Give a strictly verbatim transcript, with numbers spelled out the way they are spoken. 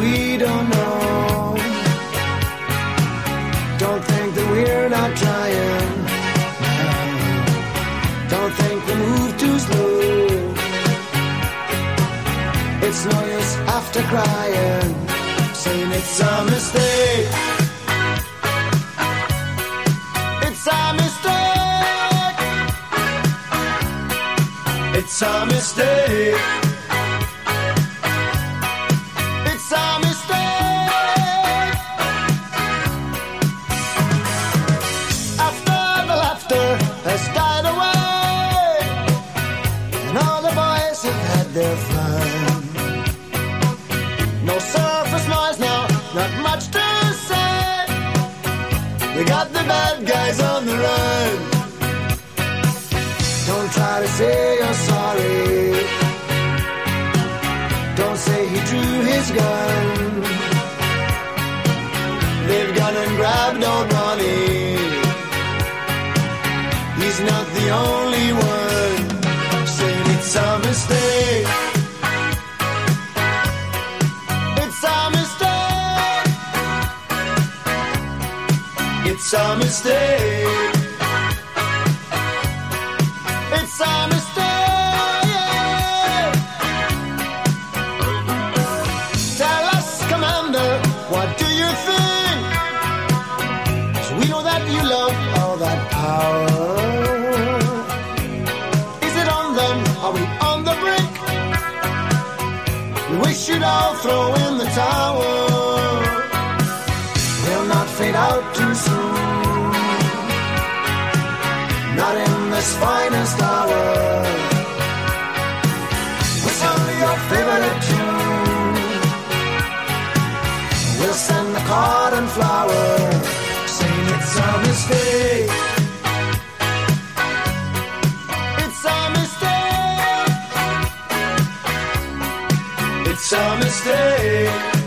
we don't know. Don't think that we're not trying. Don't think we move too slow. It's no use after crying, saying it's a mistake. It's a mistake. It's a mistake. It's a mistake. After the laughter has died away, and all the boys have had their fun. No surface noise now, not much to say. We got the bad guys on the run. Don't try to say you're sorry. Don't say he drew his gun. They've gone and grabbed old Ronnie. He's not the only one saying it's a mistake. It's a mistake. It's a mistake. It's a mistake. Tell us, Commander, what do you think? So we know that you love all that power. Is it on them? Are we on the brink? We wish you'd all throw in the towel. We'll not fade out too soon, not in this finest hour. What's only your favorite tune? We'll send the card and flower, saying it's a mistake. It's a mistake. It's a mistake.